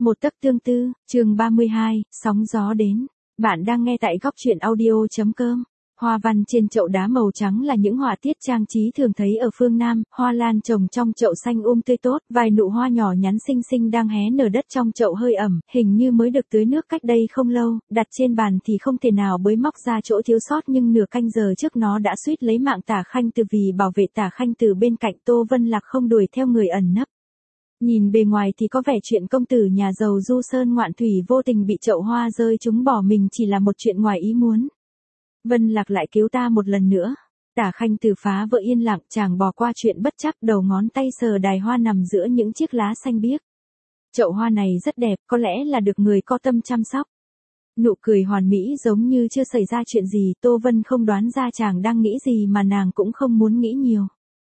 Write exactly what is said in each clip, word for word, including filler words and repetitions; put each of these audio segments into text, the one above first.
Một tấc tương tư, chương ba mươi hai, sóng gió đến. Bạn đang nghe tại góc truyện audio chấm com. Hoa văn trên chậu đá màu trắng là những họa tiết trang trí thường thấy ở phương Nam, hoa lan trồng trong chậu xanh um tươi tốt, vài nụ hoa nhỏ nhắn xinh xinh đang hé nở đất trong chậu hơi ẩm, hình như mới được tưới nước cách đây không lâu, đặt trên bàn thì không thể nào bới móc ra chỗ thiếu sót, nhưng nửa canh giờ trước nó đã suýt lấy mạng Tả Khanh Từ vì bảo vệ Tả Khanh Từ bên cạnh Tô Vân Lạc không đuổi theo người ẩn nấp. Nhìn bề ngoài thì có vẻ chuyện công tử nhà giàu du sơn ngoạn thủy vô tình bị chậu hoa rơi trúng bỏ mình chỉ là một chuyện ngoài ý muốn. Vân Lạc lại cứu ta một lần nữa. Tả Khanh Từ phá vỡ yên lặng, chàng bỏ qua chuyện bất chấp, đầu ngón tay sờ đài hoa nằm giữa những chiếc lá xanh biếc. Chậu hoa này rất đẹp, có lẽ là được người có tâm chăm sóc. Nụ cười hoàn mỹ giống như chưa xảy ra chuyện gì, Tô Vân không đoán ra chàng đang nghĩ gì mà nàng cũng không muốn nghĩ nhiều.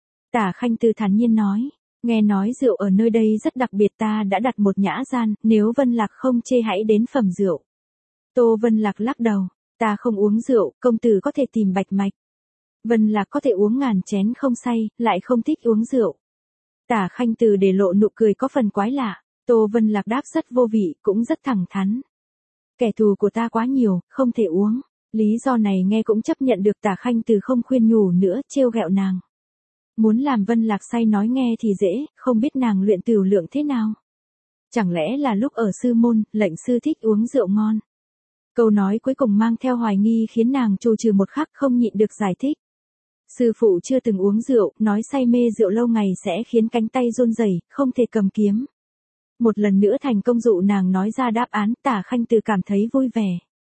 Tả Khanh Từ thản nhiên nói. Nghe nói rượu ở nơi đây rất đặc biệt, ta đã đặt một nhã gian, nếu Vân Lạc không chê hãy đến phẩm rượu. Tô Vân Lạc lắc đầu, ta không uống rượu, công tử có thể tìm bạch mạch. Vân Lạc có thể uống ngàn chén không say, lại không thích uống rượu. Tả Khanh Từ để lộ nụ cười có phần quái lạ, Tô Vân Lạc đáp rất vô vị, cũng rất thẳng thắn. Kẻ thù của ta quá nhiều, không thể uống. Lý do này nghe cũng chấp nhận được, Tả Khanh Từ không khuyên nhủ nữa, trêu ghẹo nàng. Muốn làm Vân Lạc say nói nghe thì dễ, không biết nàng luyện tửu lượng thế nào. Chẳng lẽ là lúc ở sư môn, lệnh sư thích uống rượu ngon. Câu nói cuối cùng mang theo hoài nghi khiến nàng trù trừ một khắc không nhịn được giải thích. Sư phụ chưa từng uống rượu, nói say mê rượu lâu ngày sẽ khiến cánh tay run rẩy, không thể cầm kiếm. Một lần nữa thành công dụ nàng nói ra đáp án, Tả Khanh Từ cảm thấy vui vẻ.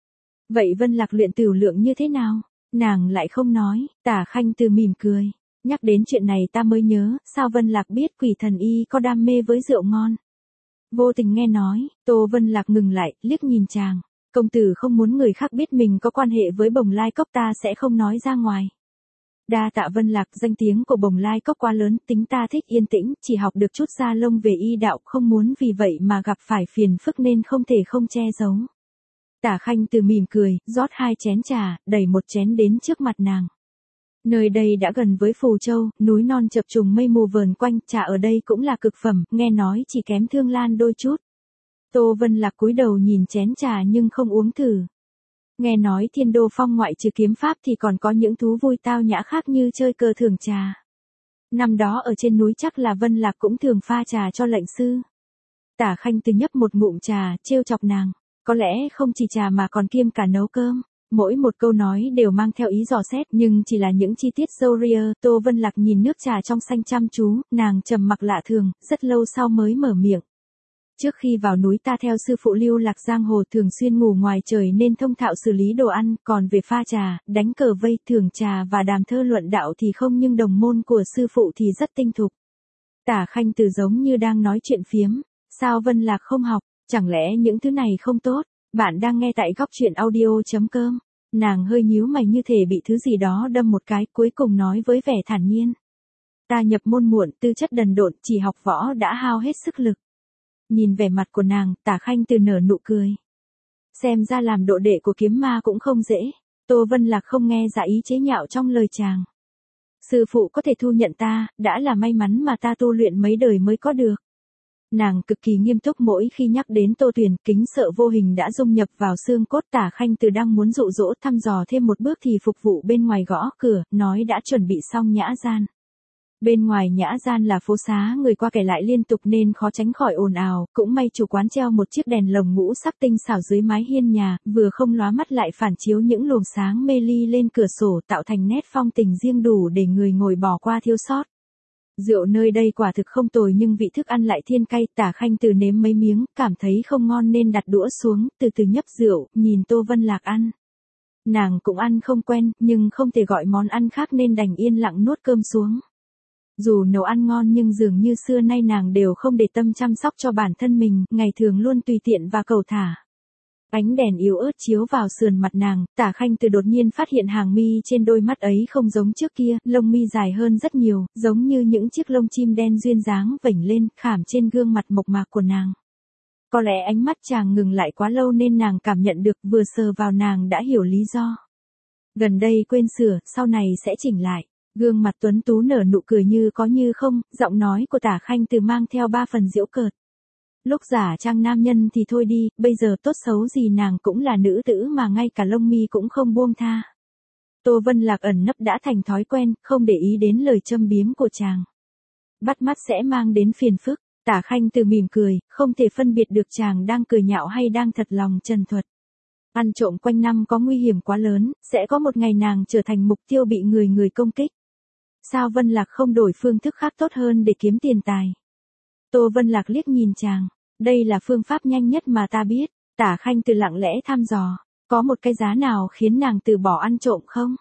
Vậy Vân Lạc luyện tửu lượng như thế nào? Nàng lại không nói, Tả Khanh Từ mỉm cười. Nhắc đến chuyện này ta mới nhớ, sao Vân Lạc biết Quỷ Thần Y có đam mê với rượu ngon. Vô tình nghe nói, Tô Vân Lạc ngừng lại, liếc nhìn chàng. Công tử không muốn người khác biết mình có quan hệ với Bồng Lai Cốc, ta sẽ không nói ra ngoài. Đa tạ Vân Lạc, danh tiếng của Bồng Lai Cốc quá lớn, tính ta thích yên tĩnh, chỉ học được chút gia lông về y đạo, không muốn vì vậy mà gặp phải phiền phức nên không thể không che giấu. Tả Khanh Từ mỉm cười, rót hai chén trà, đẩy một chén đến trước mặt nàng. Nơi đây đã gần với Phù Châu, núi non chập trùng mây mù vờn quanh, trà ở đây cũng là cực phẩm, nghe nói chỉ kém Thương Lan đôi chút. Tô Vân Lạc cúi đầu nhìn chén trà nhưng không uống thử. Nghe nói Thiên Đô Phong ngoại trừ kiếm pháp thì còn có những thú vui tao nhã khác như chơi cờ thưởng trà. Năm đó ở trên núi chắc là Vân Lạc cũng thường pha trà cho lệnh sư. Tả Khanh Từ nhấp một ngụm trà, trêu chọc nàng. Có lẽ không chỉ trà mà còn kiêm cả nấu cơm. Mỗi một câu nói đều mang theo ý dò xét, nhưng chỉ là những chi tiết râu ria. Tô Vân Lạc nhìn nước trà trong xanh chăm chú, nàng trầm mặc lạ thường, rất lâu sau mới mở miệng. Trước khi vào núi ta theo sư phụ lưu lạc giang hồ, thường xuyên ngủ ngoài trời nên thông thạo xử lý đồ ăn, còn về pha trà, đánh cờ vây, thưởng trà và đàm thơ luận đạo thì không, nhưng đồng môn của sư phụ thì rất tinh thục. Tả Khanh Từ giống như đang nói chuyện phiếm, sao Vân Lạc không học, chẳng lẽ những thứ này không tốt? Bạn đang nghe tại góc truyện audio chấm com. Nàng hơi nhíu mày như thể bị thứ gì đó đâm một cái, cuối cùng nói với vẻ thản nhiên. Ta nhập môn muộn, tư chất đần độn, chỉ học võ đã hao hết sức lực. Nhìn vẻ mặt của nàng, Tả Khanh Từ nở nụ cười. Xem ra làm độ đệ của kiếm ma cũng không dễ. Tô Vân Lạc không nghe ra ý chế nhạo trong lời chàng. Sư phụ có thể thu nhận ta, đã là may mắn mà ta tu luyện mấy đời mới có được. Nàng cực kỳ nghiêm túc mỗi khi nhắc đến Tô Tuyền, kính sợ vô hình đã dung nhập vào xương cốt. Tả Khanh Từ đang muốn dụ dỗ thăm dò thêm một bước thì phục vụ bên ngoài gõ cửa, nói đã chuẩn bị xong nhã gian. Bên ngoài nhã gian là phố xá, người qua kẻ lại liên tục nên khó tránh khỏi ồn ào, cũng may chủ quán treo một chiếc đèn lồng ngũ sắc tinh xảo dưới mái hiên nhà, vừa không lóa mắt lại phản chiếu những luồng sáng mê ly lên cửa sổ, tạo thành nét phong tình riêng đủ để người ngồi bỏ qua thiếu sót. Rượu nơi đây quả thực không tồi nhưng vị thức ăn lại thiên cay. Tả Khanh Từ nếm mấy miếng, cảm thấy không ngon nên đặt đũa xuống, từ từ nhấp rượu, nhìn Tô Vân Lạc ăn. Nàng cũng ăn không quen, nhưng không thể gọi món ăn khác nên đành yên lặng nuốt cơm xuống. Dù nấu ăn ngon nhưng dường như xưa nay nàng đều không để tâm chăm sóc cho bản thân mình, ngày thường luôn tùy tiện và cầu thả. Ánh đèn yếu ớt chiếu vào sườn mặt nàng, Tả Khanh Từ đột nhiên phát hiện hàng mi trên đôi mắt ấy không giống trước kia, lông mi dài hơn rất nhiều, giống như những chiếc lông chim đen duyên dáng vểnh lên, khảm trên gương mặt mộc mạc của nàng. Có lẽ ánh mắt chàng ngừng lại quá lâu nên nàng cảm nhận được, vừa sờ vào nàng đã hiểu lý do. Gần đây quên sửa, sau này sẽ chỉnh lại. Gương mặt tuấn tú nở nụ cười như có như không, giọng nói của Tả Khanh Từ mang theo ba phần giễu cợt. Lúc giả trang nam nhân thì thôi đi, bây giờ tốt xấu gì nàng cũng là nữ tử mà ngay cả lông mi cũng không buông tha. Tô Vân Lạc ẩn nấp đã thành thói quen, không để ý đến lời châm biếm của chàng. Bắt mắt sẽ mang đến phiền phức, Tả Khanh Từ mỉm cười, không thể phân biệt được chàng đang cười nhạo hay đang thật lòng trần thuật. Ăn trộm quanh năm có nguy hiểm quá lớn, sẽ có một ngày nàng trở thành mục tiêu bị người người công kích. Sao Vân Lạc không đổi phương thức khác tốt hơn để kiếm tiền tài? Tô Vân Lạc liếc nhìn chàng, đây là phương pháp nhanh nhất mà ta biết. Tả Khanh Từ lặng lẽ thăm dò, có một cái giá nào khiến nàng từ bỏ ăn trộm không?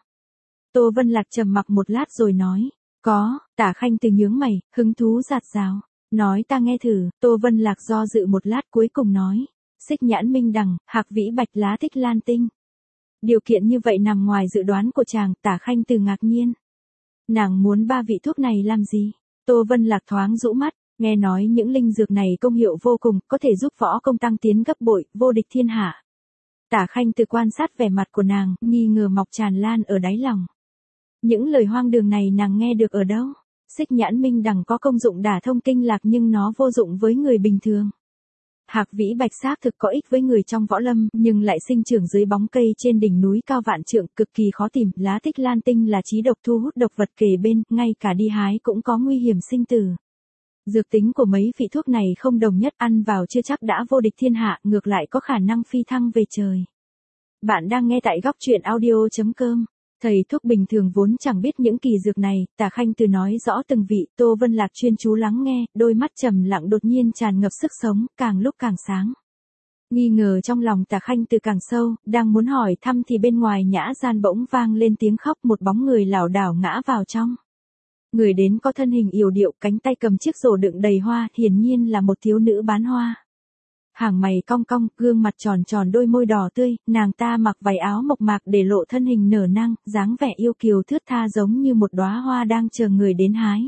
Tô Vân Lạc trầm mặc một lát rồi nói, có. Tả Khanh Từ nhướng mày, hứng thú rạt rào, nói ta nghe thử. Tô Vân Lạc do dự một lát cuối cùng nói, xích nhãn minh đằng, hạc vĩ bạch lá tích lan tinh. Điều kiện như vậy nằm ngoài dự đoán của chàng. Tả Khanh Từ ngạc nhiên. Nàng muốn ba vị thuốc này làm gì? Tô Vân Lạc thoáng rũ mắt, nghe nói những linh dược này công hiệu vô cùng, có thể giúp võ công tăng tiến gấp bội, vô địch thiên hạ. Tả Khanh Từ quan sát vẻ mặt của nàng, nghi ngờ mọc tràn lan ở đáy lòng. Những lời hoang đường này nàng nghe được ở đâu? Xích nhãn minh đằng có công dụng đả thông kinh lạc nhưng nó vô dụng với người bình thường. Hạc vĩ bạch xác thực có ích với người trong võ lâm, nhưng lại sinh trưởng dưới bóng cây trên đỉnh núi cao vạn trượng, cực kỳ khó tìm. Lá tích lan tinh là chí độc thu hút độc vật kề bên, ngay cả đi hái cũng có nguy hiểm sinh tử. Dược tính của mấy vị thuốc này không đồng nhất, ăn vào chưa chắc đã vô địch thiên hạ, ngược lại có khả năng phi thăng về trời. Bạn đang nghe tại góc truyện audio chấm com. Thầy thuốc bình thường vốn chẳng biết những kỳ dược này. Tả Khanh Từ nói rõ từng vị. Tô Vân Lạc chuyên chú lắng nghe, đôi mắt trầm lặng đột nhiên tràn ngập sức sống, càng lúc càng sáng. Nghi ngờ trong lòng Tả Khanh Từ càng sâu, đang muốn hỏi thăm thì bên ngoài nhã gian bỗng vang lên tiếng khóc, một bóng người lảo đảo ngã vào trong. Người đến có thân hình yểu điệu, cánh tay cầm chiếc rổ đựng đầy hoa, hiển nhiên là một thiếu nữ bán hoa. Hàng mày cong cong, gương mặt tròn tròn, đôi môi đỏ tươi, nàng ta mặc váy áo mộc mạc để lộ thân hình nở nang, dáng vẻ yêu kiều thướt tha giống như một đóa hoa đang chờ người đến hái.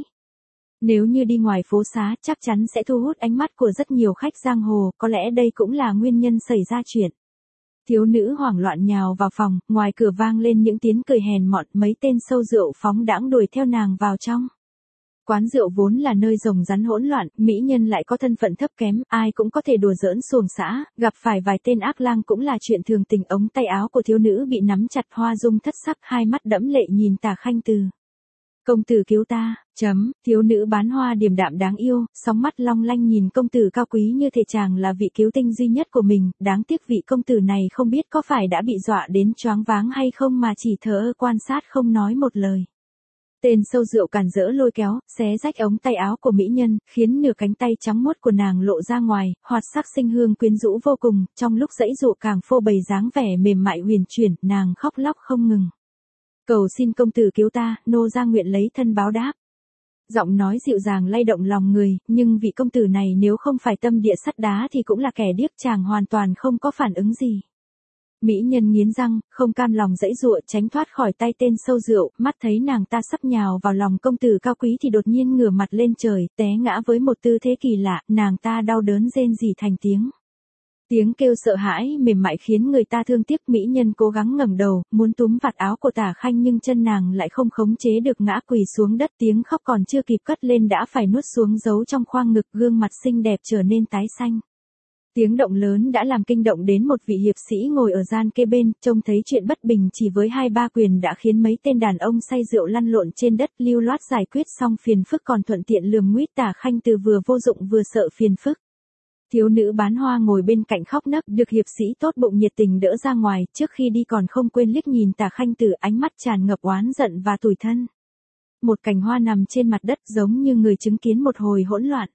Nếu như đi ngoài phố xá, chắc chắn sẽ thu hút ánh mắt của rất nhiều khách giang hồ, có lẽ đây cũng là nguyên nhân xảy ra chuyện. Thiếu nữ hoảng loạn nhào vào phòng, ngoài cửa vang lên những tiếng cười hèn mọn, mấy tên sâu rượu phóng đãng đuổi theo nàng vào trong. Quán rượu vốn là nơi rồng rắn hỗn loạn, mỹ nhân lại có thân phận thấp kém, ai cũng có thể đùa giỡn xuồng xã, gặp phải vài tên ác lang cũng là chuyện thường tình. Ống tay áo của thiếu nữ bị nắm chặt, hoa dung thất sắc, hai mắt đẫm lệ nhìn Tả Khanh Từ. Công tử cứu ta, chấm, thiếu nữ bán hoa điềm đạm đáng yêu, sóng mắt long lanh nhìn công tử cao quý như thể chàng là vị cứu tinh duy nhất của mình. Đáng tiếc vị công tử này không biết có phải đã bị dọa đến choáng váng hay không mà chỉ thờ ơ quan sát không nói một lời. Tên sâu rượu càn rỡ lôi kéo, xé rách ống tay áo của mỹ nhân, khiến nửa cánh tay trắng muốt của nàng lộ ra ngoài, hoạt sắc sinh hương quyến rũ vô cùng. Trong lúc dãy dụ càng phô bày dáng vẻ mềm mại huyền chuyển, nàng khóc lóc không ngừng. Cầu xin công tử cứu ta, nô gia nguyện lấy thân báo đáp. Giọng nói dịu dàng lay động lòng người, nhưng vị công tử này nếu không phải tâm địa sắt đá thì cũng là kẻ điếc, chàng hoàn toàn không có phản ứng gì. Mỹ nhân nghiến răng, không cam lòng dãy dụa tránh thoát khỏi tay tên sâu rượu, mắt thấy nàng ta sắp nhào vào lòng công tử cao quý thì đột nhiên ngửa mặt lên trời, té ngã với một tư thế kỳ lạ, nàng ta đau đớn rên rỉ thành tiếng. Tiếng kêu sợ hãi mềm mại khiến người ta thương tiếc. Mỹ nhân cố gắng ngẩng đầu, muốn túm vạt áo của Tả Khanh nhưng chân nàng lại không khống chế được, ngã quỳ xuống đất, tiếng khóc còn chưa kịp cất lên đã phải nuốt xuống giấu trong khoang ngực, gương mặt xinh đẹp trở nên tái xanh. Tiếng động lớn đã làm kinh động đến một vị hiệp sĩ ngồi ở gian kê bên, trông thấy chuyện bất bình chỉ với hai ba quyền đã khiến mấy tên đàn ông say rượu lăn lộn trên đất, lưu loát giải quyết xong phiền phức còn thuận tiện lườm nguýt Tả Khanh Từ vừa vô dụng vừa sợ phiền phức. Thiếu nữ bán hoa ngồi bên cạnh khóc nấc, được hiệp sĩ tốt bụng nhiệt tình đỡ ra ngoài, trước khi đi còn không quên liếc nhìn Tả Khanh Từ, ánh mắt tràn ngập oán giận và tủi thân. Một cành hoa nằm trên mặt đất giống như người chứng kiến một hồi hỗn loạn.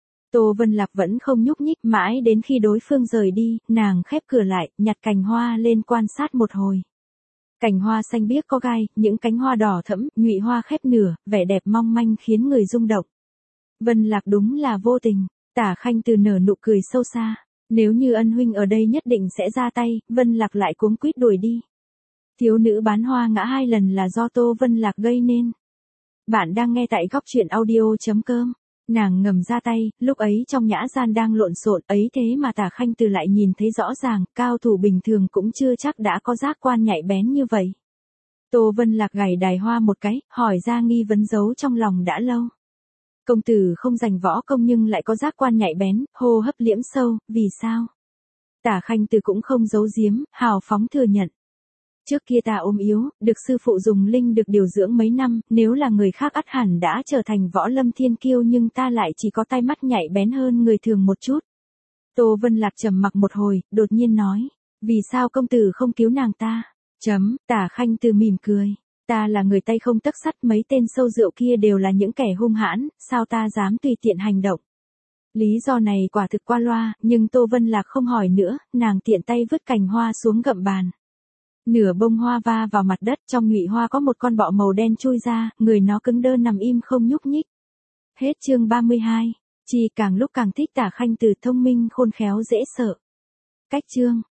Tô Vân Lạc vẫn không nhúc nhích, mãi đến khi đối phương rời đi, nàng khép cửa lại, nhặt cành hoa lên quan sát một hồi. Cành hoa xanh biếc có gai, những cánh hoa đỏ thẫm, nhụy hoa khép nửa, vẻ đẹp mong manh khiến người rung động. Vân Lạc đúng là vô tình. Tả Khanh Từ nở nụ cười sâu xa. Nếu như ân huynh ở đây nhất định sẽ ra tay. Vân Lạc lại cuống quýt đuổi đi. Thiếu nữ bán hoa ngã hai lần là do Tô Vân Lạc gây nên. Bạn đang nghe tại góc truyện audio chấm com. Nàng ngầm ra tay, lúc ấy trong nhã gian đang lộn xộn, ấy thế mà Tả Khanh Từ lại nhìn thấy rõ ràng, cao thủ bình thường cũng chưa chắc đã có giác quan nhạy bén như vậy. Tô Vân Lạc gảy đài hoa một cái, hỏi ra nghi vấn giấu trong lòng đã lâu. Công tử không giành võ công nhưng lại có giác quan nhạy bén, hô hấp liễm sâu, vì sao? Tả Khanh Từ cũng không giấu giếm, hào phóng thừa nhận. Trước kia ta ốm yếu, được sư phụ dùng linh được điều dưỡng mấy năm, nếu là người khác ắt hẳn đã trở thành võ lâm thiên kiêu nhưng ta lại chỉ có tai mắt nhạy bén hơn người thường một chút. Tô Vân Lạc trầm mặc một hồi, đột nhiên nói, vì sao công tử không cứu nàng ta? Chấm, Tả Khanh Từ mỉm cười. Ta là người tay không tấc sắt, mấy tên sâu rượu kia đều là những kẻ hung hãn, sao ta dám tùy tiện hành động. Lý do này quả thực qua loa, nhưng Tô Vân Lạc không hỏi nữa, nàng tiện tay vứt cành hoa xuống gậm bàn. Nửa bông hoa va vào mặt đất, trong nhụy hoa có một con bọ màu đen chui ra, người nó cứng đơ nằm im không nhúc nhích. Hết chương ba mươi hai. Chi càng lúc càng thích Tả Khanh Từ, thông minh khôn khéo dễ sợ. Cách chương